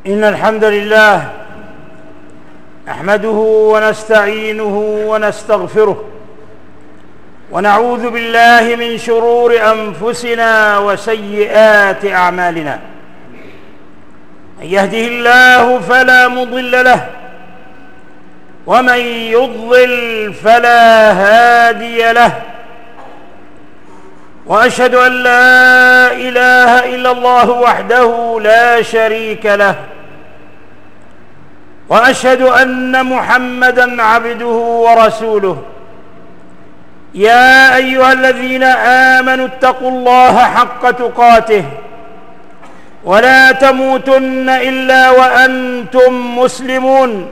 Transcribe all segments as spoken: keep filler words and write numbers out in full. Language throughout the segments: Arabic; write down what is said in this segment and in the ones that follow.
إن الحمد لله نحمده ونستعينه ونستغفره ونعوذ بالله من شرور أنفسنا وسيئات أعمالنا. من يهده الله فلا مضل له ومن يضلل فلا هادي له، وأشهد أن لا إله إلا الله وحده لا شريك له، وأشهد أن محمدًا عبده ورسوله. يا أيها الذين آمنوا اتقوا الله حق تقاته ولا تموتن إلا وأنتم مسلمون.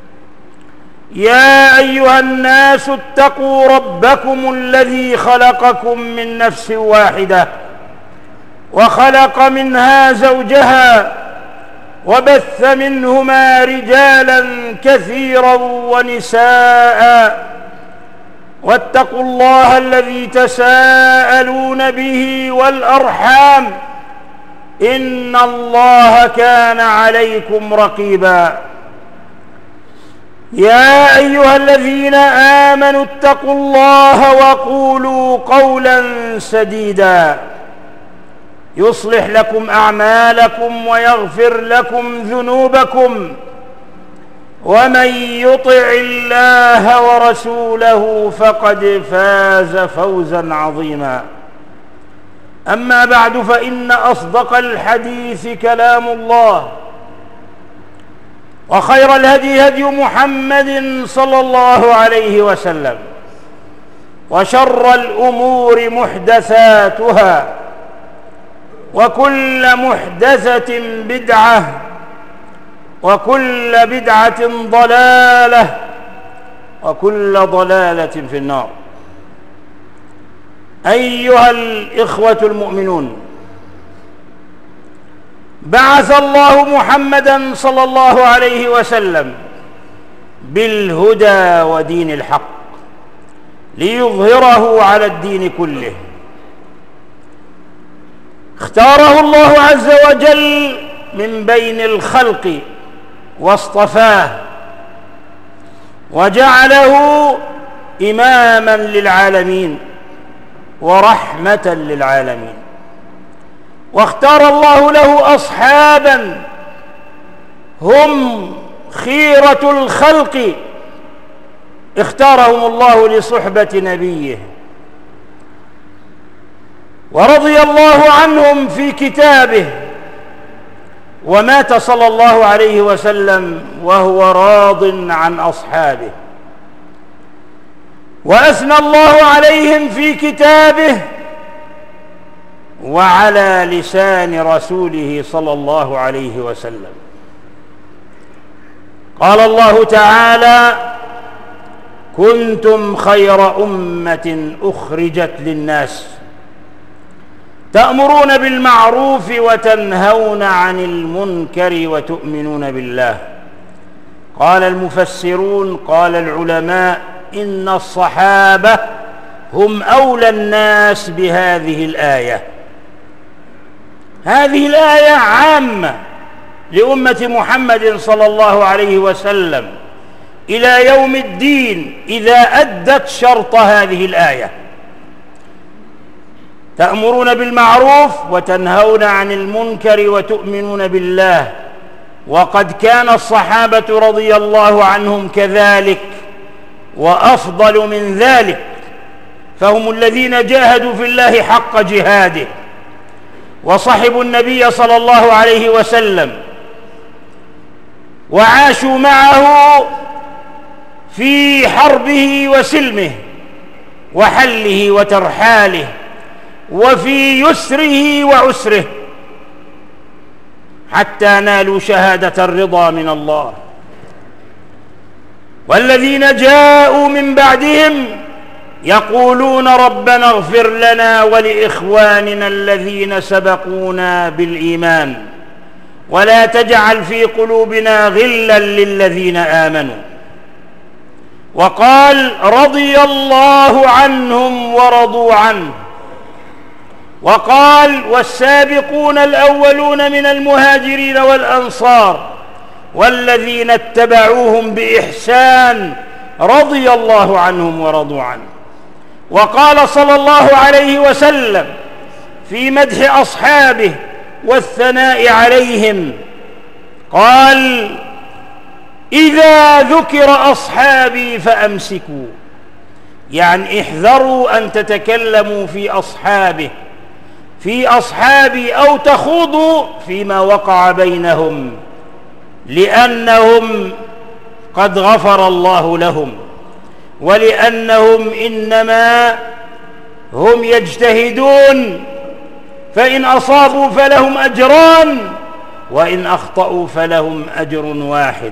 يا أيها الناس اتقوا ربكم الذي خلقكم من نفس واحدة وخلق منها زوجها وبث منهما رجالا كثيرا ونساء، واتقوا الله الذي تساءلون به والأرحام إن الله كان عليكم رقيبا. يا أيها الذين آمنوا اتقوا الله وقولوا قولا سديدا يصلح لكم أعمالكم ويغفر لكم ذنوبكم، ومن يطع الله ورسوله فقد فاز فوزا عظيما. أما بعد، فإن أصدق الحديث كلام الله، وخير الهدي هدي محمد صلى الله عليه وسلم، وشر الأمور محدثاتها، وكل محدثة بدعة، وكل بدعة ضلالة، وكل ضلالة في النار. أيها الإخوة المؤمنون، بعث الله محمدًا صلى الله عليه وسلم بالهدى ودين الحق ليظهره على الدين كله. اختاره الله عز وجل من بين الخلق واصطفاه وجعله إمامًا للعالمين ورحمة للعالمين. واختار الله له أصحابًا هم خيرة الخلق، اختارهم الله لصحبة نبيه، ورضي الله عنهم في كتابه، ومات صلى الله عليه وسلم وهو راض عن أصحابه، وأثنى الله عليهم في كتابه وعلى لسان رسوله صلى الله عليه وسلم. قال الله تعالى: كنتم خير أمة أخرجت للناس تأمرون بالمعروف وتنهون عن المنكر وتؤمنون بالله. قال المفسرون، قال العلماء: إن الصحابة هم أولى الناس بهذه الآية. هذه الآية عامة لأمة محمد صلى الله عليه وسلم إلى يوم الدين إذا أدت شرط هذه الآية: تأمرون بالمعروف وتنهون عن المنكر وتؤمنون بالله. وقد كان الصحابة رضي الله عنهم كذلك وأفضل من ذلك، فهم الذين جاهدوا في الله حق جهاده، وصحبوا النبي صلى الله عليه وسلم، وعاشوا معه في حربه وسلمه وحله وترحاله، وفي يسره وعسره، حتى نالوا شهادة الرضا من الله. والذين جاءوا من بعدهم يقولون: ربنا اغفر لنا ولإخواننا الذين سبقونا بالإيمان ولا تجعل في قلوبنا غلا للذين آمنوا. وقال: رضي الله عنهم ورضوا عنه وقال: والسابقون الأولون من المهاجرين والأنصار والذين اتبعوهم بإحسان رضي الله عنهم ورضوا عنه. وقال صلى الله عليه وسلم في مدح أصحابه والثناء عليهم، قال: إذا ذكر أصحابي فأمسكوا، يعني احذروا أن تتكلموا في أصحابه في أصحابي أو تخوضوا فيما وقع بينهم، لأنهم قد غفر الله لهم، ولأنهم إنما هم يجتهدون، فإن أصابوا فلهم أجران وإن أخطأوا فلهم أجر واحد.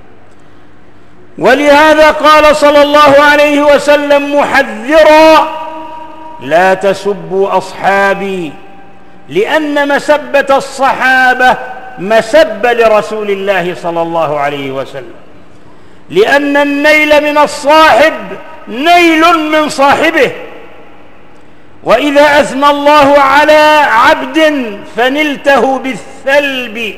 ولهذا قال صلى الله عليه وسلم محذرا: لا تسبوا أصحابي، لأن مسبة الصحابة مسبة لرسول الله صلى الله عليه وسلم، لأن النيل من الصاحب نيل من صاحبه، وإذا أثنى الله على عبد فنلته بالثلب،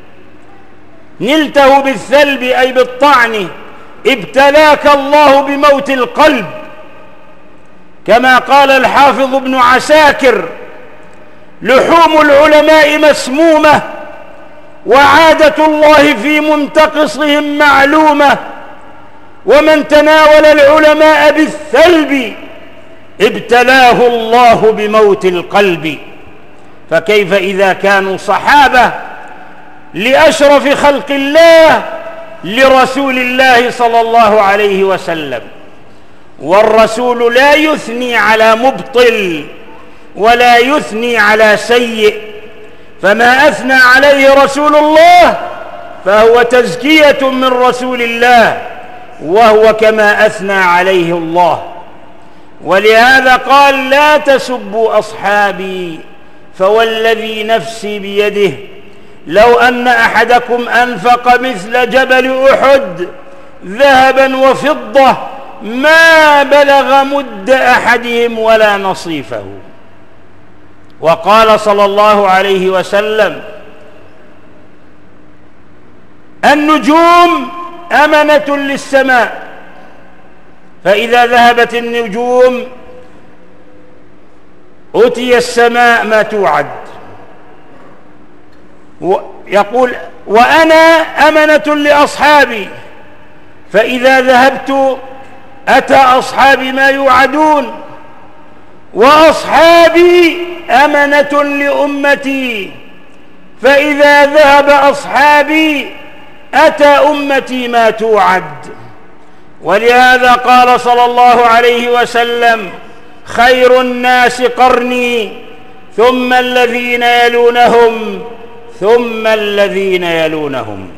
نلته بالثلب أي بالطعن، ابتلاك الله بموت القلب، كما قال الحافظ ابن عساكر: لحوم العلماء مسمومة وعادة الله في منتقصهم معلومة، ومن تناول العلماء بالثلب ابتلاه الله بموت القلب. فكيف إذا كانوا صحابة لأشرف خلق الله لرسول الله صلى الله عليه وسلم، والرسول لا يثني على مبطل ولا يثني على سيء، فما أثنى عليه رسول الله فهو تزكية من رسول الله، وهو كما أثنى عليه الله. ولهذا قال: لا تسبوا أصحابي، فوالذي نفسي بيده لو أن أحدكم أنفق مثل جبل أحد ذهبا وفضة ما بلغ مد أحدهم ولا نصيفه. وقال صلى الله عليه وسلم: النجوم أمنة للسماء، فإذا ذهبت النجوم أتي السماء ما توعد. يقول: وأنا أمنة لأصحابي، فإذا ذهبت أتى أصحابي ما يوعدون، وأصحابي أمنة لأمتي، فإذا ذهب أصحابي أتى أمتي ما توعد. ولهذا قال صلى الله عليه وسلم: خير الناس قرني ثم الذين يلونهم ثم الذين يلونهم.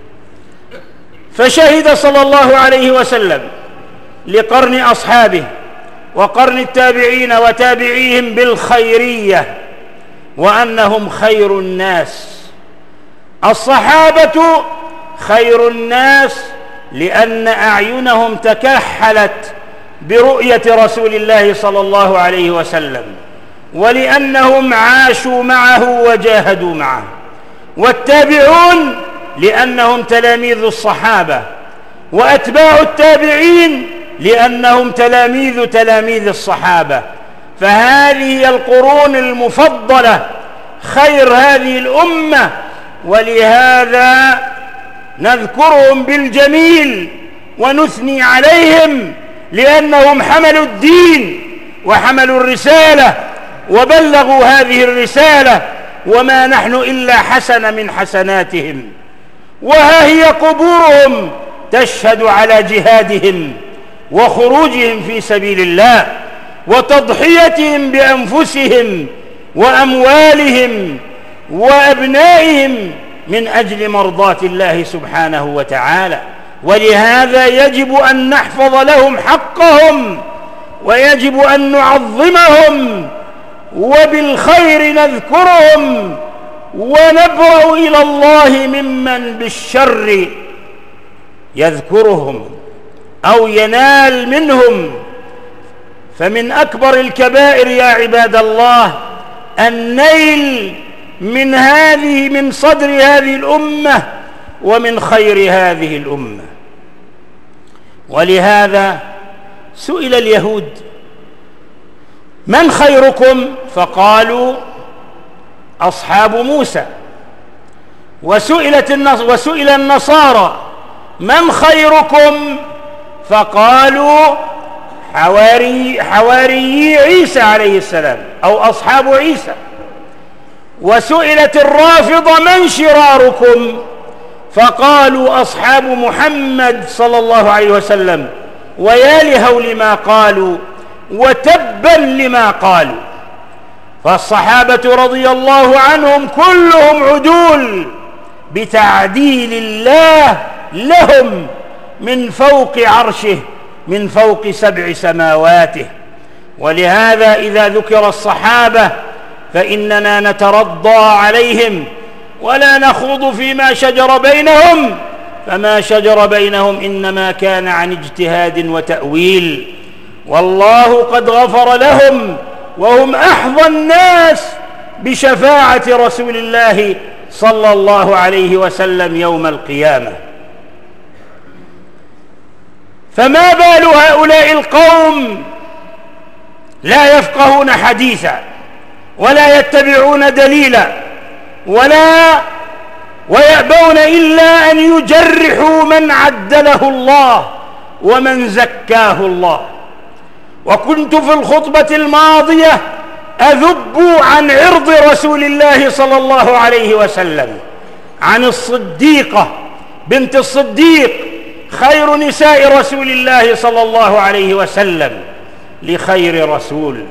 فشهد صلى الله عليه وسلم لقرن أصحابه وقرن التابعين وتابعيهم بالخيرية، وأنهم خير الناس. الصحابة خير الناس لأن أعينهم تكحلت برؤية رسول الله صلى الله عليه وسلم، ولأنهم عاشوا معه وجاهدوا معه. والتابعون لأنهم تلاميذ الصحابة، وأتباع التابعين لأنهم تلاميذ تلاميذ الصحابة. فهذه هي القرون المفضلة، خير هذه الأمة، ولهذا نذكرهم بالجميل ونثني عليهم، لأنهم حملوا الدين وحملوا الرسالة وبلغوا هذه الرسالة، وما نحن إلا حسنة من حسناتهم. وها هي قبورهم تشهد على جهادهم وخروجهم في سبيل الله وتضحيتهم بأنفسهم وأموالهم وأبنائهم من أجل مرضاة الله سبحانه وتعالى. ولهذا يجب أن نحفظ لهم حقهم، ويجب أن نعظمهم، وبالخير نذكرهم، ونبرأ إلى الله ممن بالشر يذكرهم أو ينال منهم. فمن أكبر الكبائر يا عباد الله النيل من هذه من صدر هذه الأمة ومن خير هذه الأمة. ولهذا سئل اليهود: من خيركم؟ فقالوا: أصحاب موسى. وسئلت وسئل النصارى: من خيركم؟ فقالوا: حواري حواري عيسى عليه السلام أو أصحاب عيسى. وسئلت الرافضة: من شراركم؟ فقالوا: أصحاب محمد صلى الله عليه وسلم. ويا لهول ما قالوا وتبا لما قالوا. فالصحابة رضي الله عنهم كلهم عدول بتعديل الله لهم من فوق عرشه، من فوق سبع سماواته. ولهذا إذا ذكر الصحابة فإننا نترضى عليهم ولا نخوض فيما شجر بينهم، فما شجر بينهم إنما كان عن اجتهاد وتأويل، والله قد غفر لهم وهم أحظى الناس بشفاعة رسول الله صلى الله عليه وسلم يوم القيامة. فما بال هؤلاء القوم لا يفقهون حديثا ولا يتبعون دليلا ولا ويأبون إلا أن يجرحوا من عدله الله ومن زكاه الله. وكنت في الخطبة الماضية أذب عن عرض رسول الله صلى الله عليه وسلم، عن الصديقة بنت الصديق خير نساء رسول الله صلى الله عليه وسلم لخير رسول.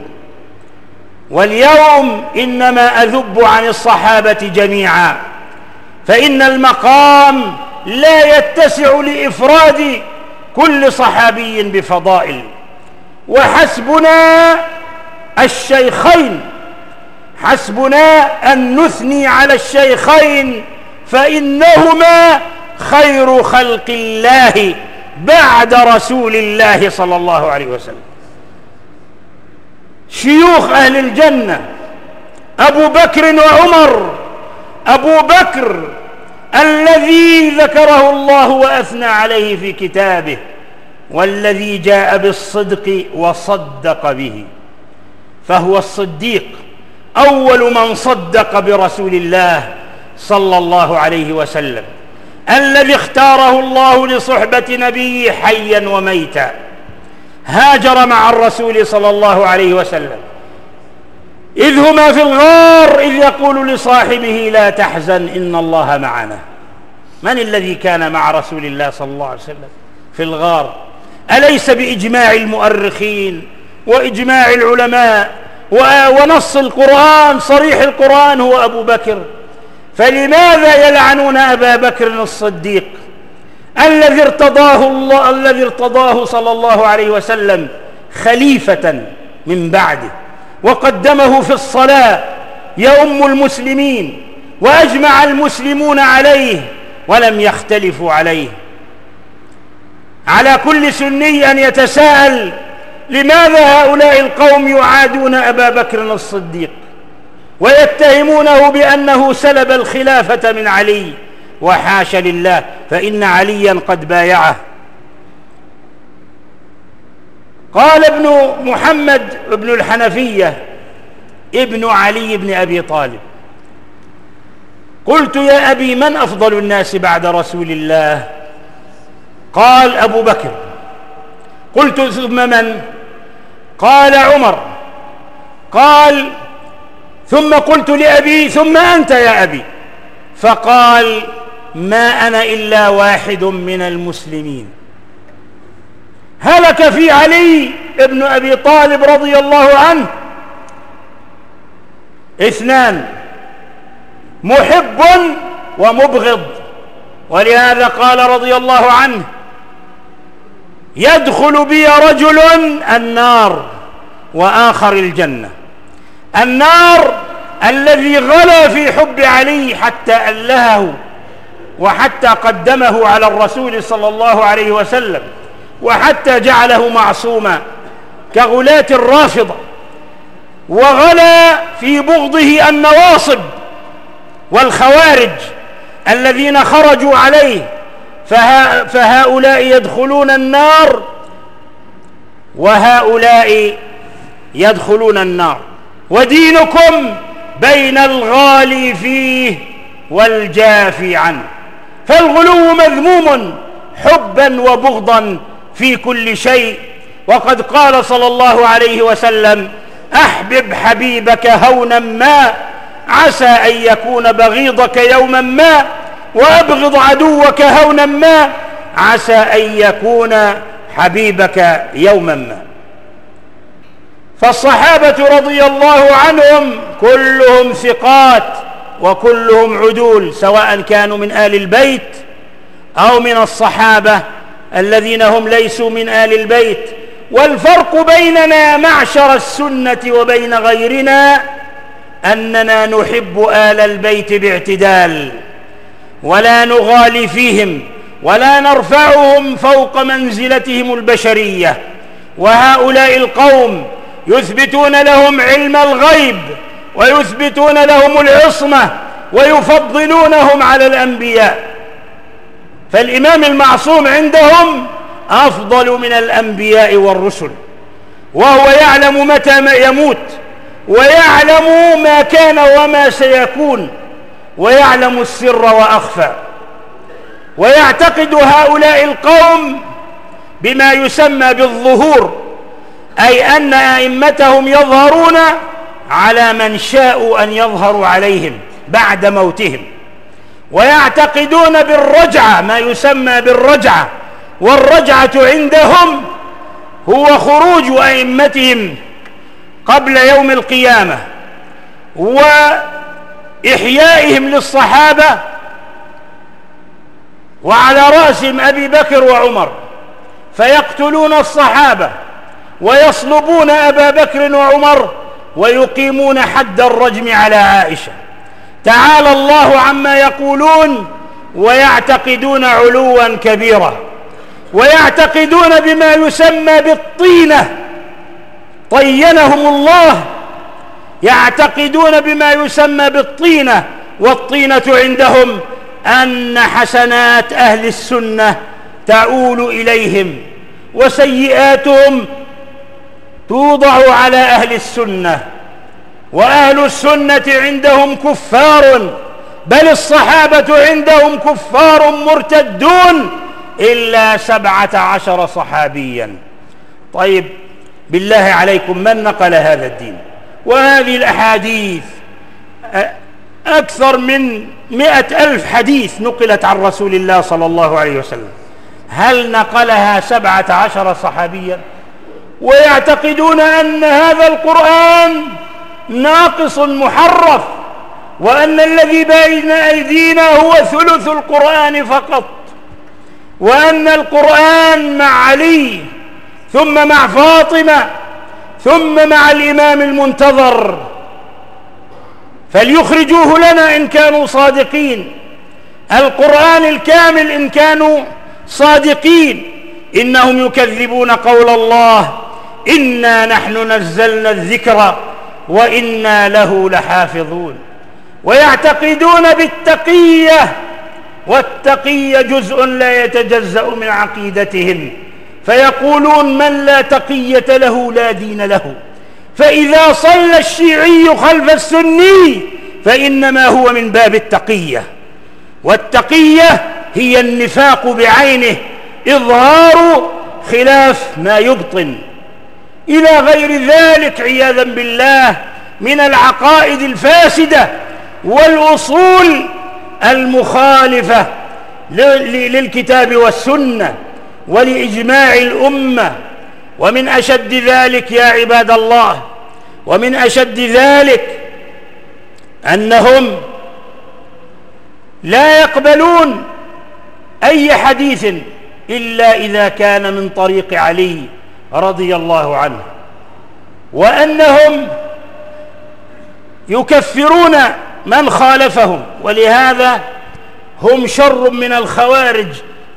واليوم إنما أذب عن الصحابة جميعا، فإن المقام لا يتسع لإفراد كل صحابي بفضائل، وحسبنا الشيخين، حسبنا أن نثني على الشيخين فإنهما خير خلق الله بعد رسول الله صلى الله عليه وسلم. شيوخ أهل الجنة أبو بكر وعمر. أبو بكر الذي ذكره الله وأثنى عليه في كتابه، والذي جاء بالصدق وصدق به، فهو الصديق، أول من صدق برسول الله صلى الله عليه وسلم، الذي اختاره الله لصحبة نبيه حيا وميتا. هاجر مع الرسول صلى الله عليه وسلم إذ هما في الغار، إذ يقول لصاحبه: لا تحزن إن الله معنا. من الذي كان مع رسول الله صلى الله عليه وسلم في الغار؟ أليس بإجماع المؤرخين وإجماع العلماء ونص القرآن صريح القرآن هو أبو بكر؟ فلماذا يلعنون أبا بكر الصديق الذي ارتضاه الله الذي ارتضاه صلى الله عليه وسلم خليفة من بعده، وقدمه في الصلاة يؤم المسلمين، وأجمع المسلمون عليه ولم يختلفوا عليه؟ على كل سني أن يتساءل: لماذا هؤلاء القوم يعادون أبا بكر الصديق ويتهمونه بأنه سلب الخلافة من علي؟ وحاش لله، فإن عليا قد بايعه. قال ابن محمد ابن الحنفية ابن علي بن أبي طالب: قلت يا أبي من أفضل الناس بعد رسول الله؟ قال: أبو بكر. قلت: ثم من؟ قال: عمر. قال: ثم قلت لأبي: ثم أنت يا أبي؟ فقال: ما أنا إلا واحد من المسلمين. هلك في علي ابن أبي طالب رضي الله عنه اثنان: محب ومبغض. ولهذا قال رضي الله عنه: يدخل بي رجل النار وآخر الجنة. النار الذي غلا في حب علي حتى ألهه وحتى قدمه على الرسول صلى الله عليه وسلم وحتى جعله معصوما كغلاة الرافضة. وغلا في بغضه النواصب والخوارج الذين خرجوا عليه، فها فهؤلاء يدخلون النار وهؤلاء يدخلون النار، ودينكم بين الغالي فيه والجافي عنه. فالغلو مذموم حبا وبغضا في كل شيء. وقد قال صلى الله عليه وسلم: أحبب حبيبك هونا ما عسى أن يكون بغيضك يوما ما، وأبغض عدوك هونا ما عسى أن يكون حبيبك يوما ما. فالصحابة رضي الله عنهم كلهم ثقات وكلهم عدول، سواء كانوا من آل البيت أو من الصحابة الذين هم ليسوا من آل البيت. والفرق بيننا معشر السنة وبين غيرنا أننا نحب آل البيت باعتدال، ولا نغالي فيهم ولا نرفعهم فوق منزلتهم البشرية. وهؤلاء القوم يثبتون لهم علم الغيب ويثبتون لهم العصمة ويفضلونهم على الأنبياء، فالإمام المعصوم عندهم أفضل من الأنبياء والرسل، وهو يعلم متى يموت ويعلم ما كان وما سيكون ويعلم السر وأخفى. ويعتقد هؤلاء القوم بما يسمى بالظهور، أي أن أئمتهم يظهرون على من شاءوا أن يظهروا عليهم بعد موتهم. ويعتقدون بالرجعة، ما يسمى بالرجعة، والرجعة عندهم هو خروج أئمتهم قبل يوم القيامة وإحيائهم للصحابة، وعلى رأسهم أبي بكر وعمر، فيقتلون الصحابة ويصلبون أبا بكر وعمر ويقيمون حد الرجم على عائشة. تعالى الله عما يقولون، ويعتقدون علوا كبيرا. ويعتقدون بما يسمى بالطينة، طينهم الله، يعتقدون بما يسمى بالطينة. والطينة عندهم أن حسنات أهل السنة تعول إليهم وسيئاتهم توضع على أهل السنة، وأهل السنة عندهم كفار، بل الصحابة عندهم كفار مرتدون إلا سبعة عشر صحابيا. طيب بالله عليكم، من نقل هذا الدين؟ وهذه الأحاديث أكثر من مئة ألف حديث نقلت عن رسول الله صلى الله عليه وسلم، هل نقلها سبعة عشر صحابيا؟ ويعتقدون أن هذا القرآن ناقص محرف، وأن الذي بين أيدينا هو ثلث القرآن فقط، وأن القرآن مع علي ثم مع فاطمة ثم مع الإمام المنتظر، فليخرجوه لنا إن كانوا صادقين، القرآن الكامل إن كانوا صادقين. إنهم يكذبون قول الله: إنا نحن نزلنا الذكر وإنا له لحافظون. ويعتقدون بالتقية، والتقية جزء لا يتجزأ من عقيدتهم، فيقولون: من لا تقية له لا دين له. فإذا صلى الشيعي خلف السني فإنما هو من باب التقية، والتقية هي النفاق بعينه، إظهار خلاف ما يبطن، إلى غير ذلك عياذا بالله من العقائد الفاسدة والأصول المخالفة للكتاب والسنة ولإجماع الأمة. ومن أشد ذلك يا عباد الله، ومن أشد ذلك أنهم لا يقبلون أي حديث إلا إذا كان من طريق علي رضي الله عنه، وأنهم يكفرون من خالفهم، ولهذا هم شر من الخوارج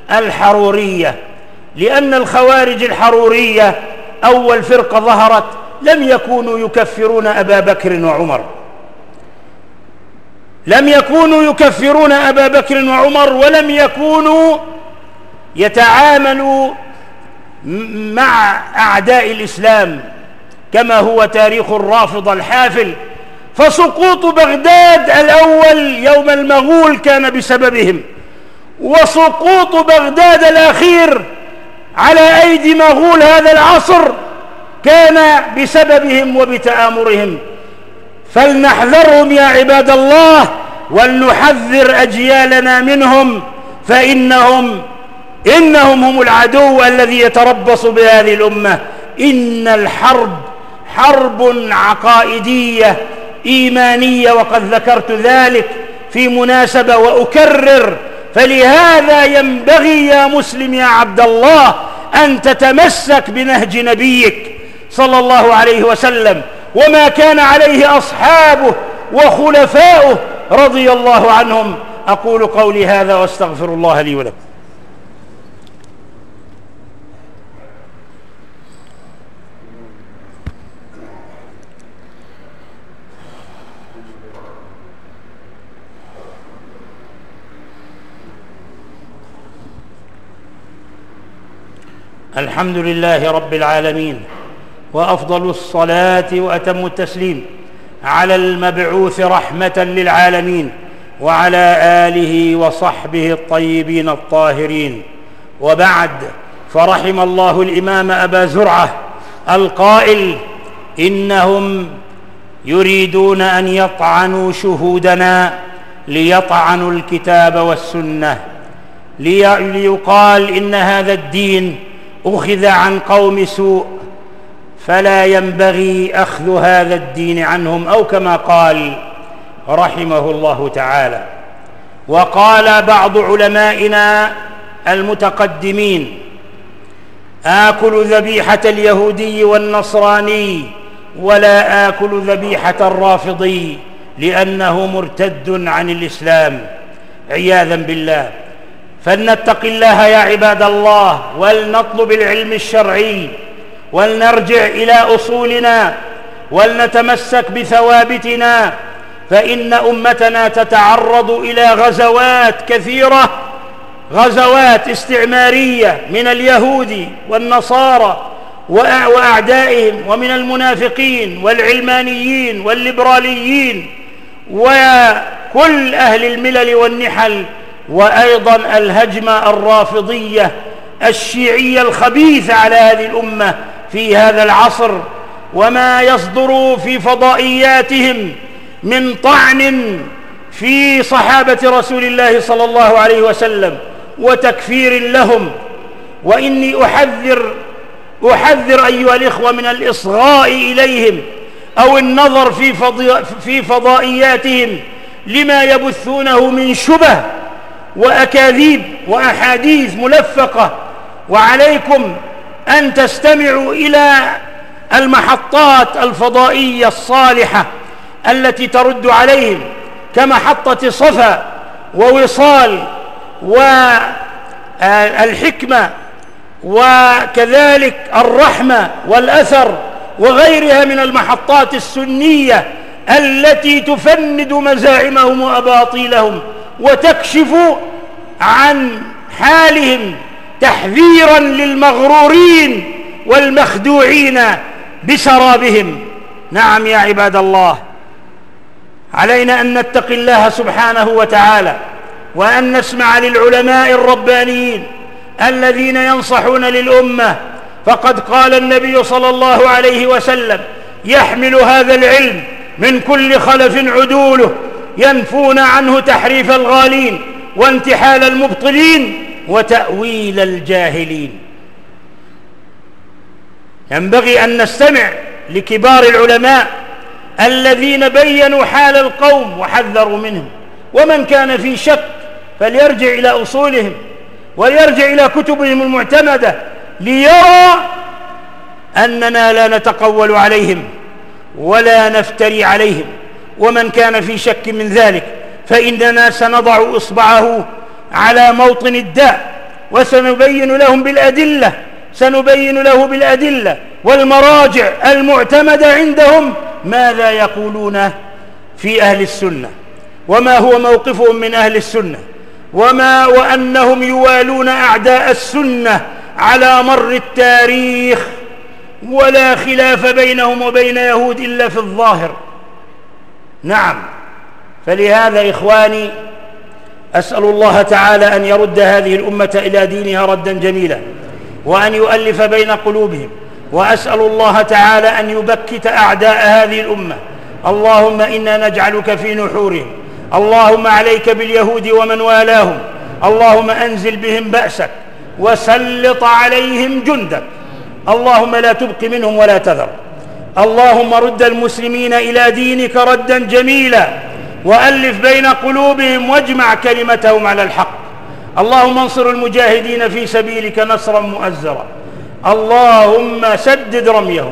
الحرورية، لأن الخوارج الحرورية أول فرقة ظهرت لم يكونوا يكفرون أبا بكر وعمر، لم يكونوا يكفرون أبا بكر وعمر، ولم يكونوا يتعاملوا مع أعداء الإسلام كما هو تاريخ الرافضة الحافل. فسقوط بغداد الأول يوم المغول كان بسببهم، وسقوط بغداد الأخير على أيدي مغول هذا العصر كان بسببهم وبتآمرهم. فلنحذرهم يا عباد الله، ولنحذر أجيالنا منهم، فإنهم إنهم هم العدو الذي يتربص بهذه الأمة. إن الحرب حرب عقائدية إيمانية، وقد ذكرت ذلك في مناسبة وأكرر. فلهذا ينبغي يا مسلم يا عبد الله أن تتمسك بنهج نبيك صلى الله عليه وسلم وما كان عليه أصحابه وخلفاؤه رضي الله عنهم. أقول قولي هذا وأستغفر الله لي ولكم. الحمد لله رب العالمين، وأفضل الصلاة وأتم التسليم على المبعوث رحمة للعالمين وعلى آله وصحبه الطيبين الطاهرين. وبعد، فرحم الله الإمام أبا زرعة القائل: إنهم يريدون أن يطعنوا شهودنا ليطعنوا الكتاب والسنة، ليقال إن هذا الدين أخذ عن قوم سوء، فلا ينبغي أخذ هذا الدين عنهم، أو كما قال رحمه الله تعالى. وقال بعض علمائنا المتقدمين: آكل ذبيحة اليهودي والنصراني ولا آكل ذبيحة الرافضي لأنه مرتد عن الإسلام، عياذا بالله. فلنتق الله يا عباد الله، ولنطلب العلم الشرعي، ولنرجع إلى أصولنا، ولنتمسك بثوابتنا، فإن أمتنا تتعرض إلى غزوات كثيرة، غزوات استعمارية من اليهود والنصارى وأعدائهم، ومن المنافقين والعلمانيين والليبراليين وكل أهل الملل والنحل، وأيضا الهجمة الرافضية الشيعية الخبيثة على هذه الأمة في هذا العصر، وما يصدر في فضائياتهم من طعن في صحابة رسول الله صلى الله عليه وسلم وتكفير لهم. وإني أحذر أحذر أيها الإخوة من الإصغاء إليهم أو النظر في في فضائياتهم لما يبثونه من شبه وأكاذيب وأحاديث ملفقة. وعليكم أن تستمعوا إلى المحطات الفضائية الصالحة التي ترد عليهم، كمحطة صفا ووصال والحكمة، وكذلك الرحمة والأثر، وغيرها من المحطات السنية التي تفند مزاعمهم وأباطيلهم وتكشف عن حالهم تحذيرا للمغرورين والمخدوعين بسرابهم. نعم يا عباد الله، علينا أن نتقي الله سبحانه وتعالى، وأن نسمع للعلماء الربانيين الذين ينصحون للأمة. فقد قال النبي صلى الله عليه وسلم: يحمل هذا العلم من كل خلف عدوله، ينفون عنه تحريف الغالين وانتحال المبطلين وتأويل الجاهلين. ينبغي أن نستمع لكبار العلماء الذين بيّنوا حال القوم وحذروا منهم. ومن كان في شك فليرجع إلى أصولهم وليرجع إلى كتبهم المعتمدة ليرى أننا لا نتقول عليهم ولا نفتري عليهم. ومن كان في شك من ذلك فإننا سنضع إصبعه على موطن الداء، وسنبين لهم بالأدلة سنبين له بالأدلة والمراجع المعتمدة عندهم ماذا يقولون في أهل السنة، وما هو موقفهم من أهل السنة، وما وأنهم يوالون أعداء السنة على مر التاريخ، ولا خلاف بينهم وبين يهود إلا في الظاهر. نعم، فلهذا إخواني أسأل الله تعالى أن يرد هذه الأمة إلى دينها ردا جميلا، وأن يؤلف بين قلوبهم، وأسأل الله تعالى أن يبكت أعداء هذه الأمة. اللهم إنا نجعلك في نحورهم، اللهم عليك باليهود ومن والاهم، اللهم أنزل بهم بأسك وسلط عليهم جندك، اللهم لا تبق منهم ولا تذر. اللهم رد المسلمين إلى دينك ردا جميلا، وألف بين قلوبهم واجمع كلمتهم على الحق. اللهم انصر المجاهدين في سبيلك نصرا مؤزرا، اللهم سدد رميهم،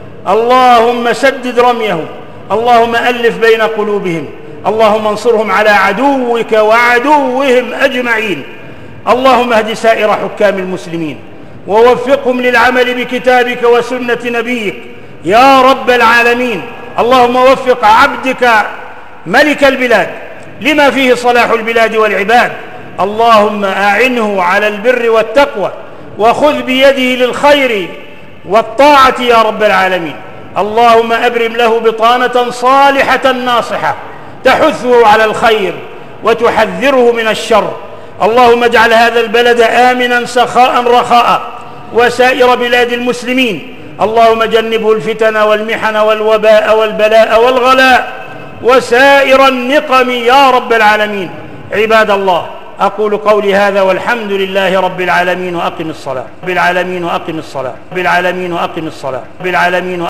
اللهم سدد رميهم، اللهم ألف بين قلوبهم، اللهم انصرهم على عدوك وعدوهم أجمعين. اللهم اهد سائر حكام المسلمين ووفقهم للعمل بكتابك وسنة نبيك يا رب العالمين. اللهم وفق عبدك ملك البلاد لما فيه صلاح البلاد والعباد، اللهم أعنه على البر والتقوى، وخذ بيده للخير والطاعة يا رب العالمين. اللهم أبرم له بطانة صالحة ناصحة تحثه على الخير وتحذره من الشر. اللهم اجعل هذا البلد آمنا سخاء رخاء، وسائر بلاد المسلمين. اللهم جنبه الفتن والمحن والوباء والبلاء والغلاء وسائر النقم يا رب العالمين. عباد الله، أقول قولي هذا والحمد لله رب العالمين، وأقم الصلاة بالعالمين، وأقم الصلاة بالعالمين، وأقم الصلاة بالعالمين.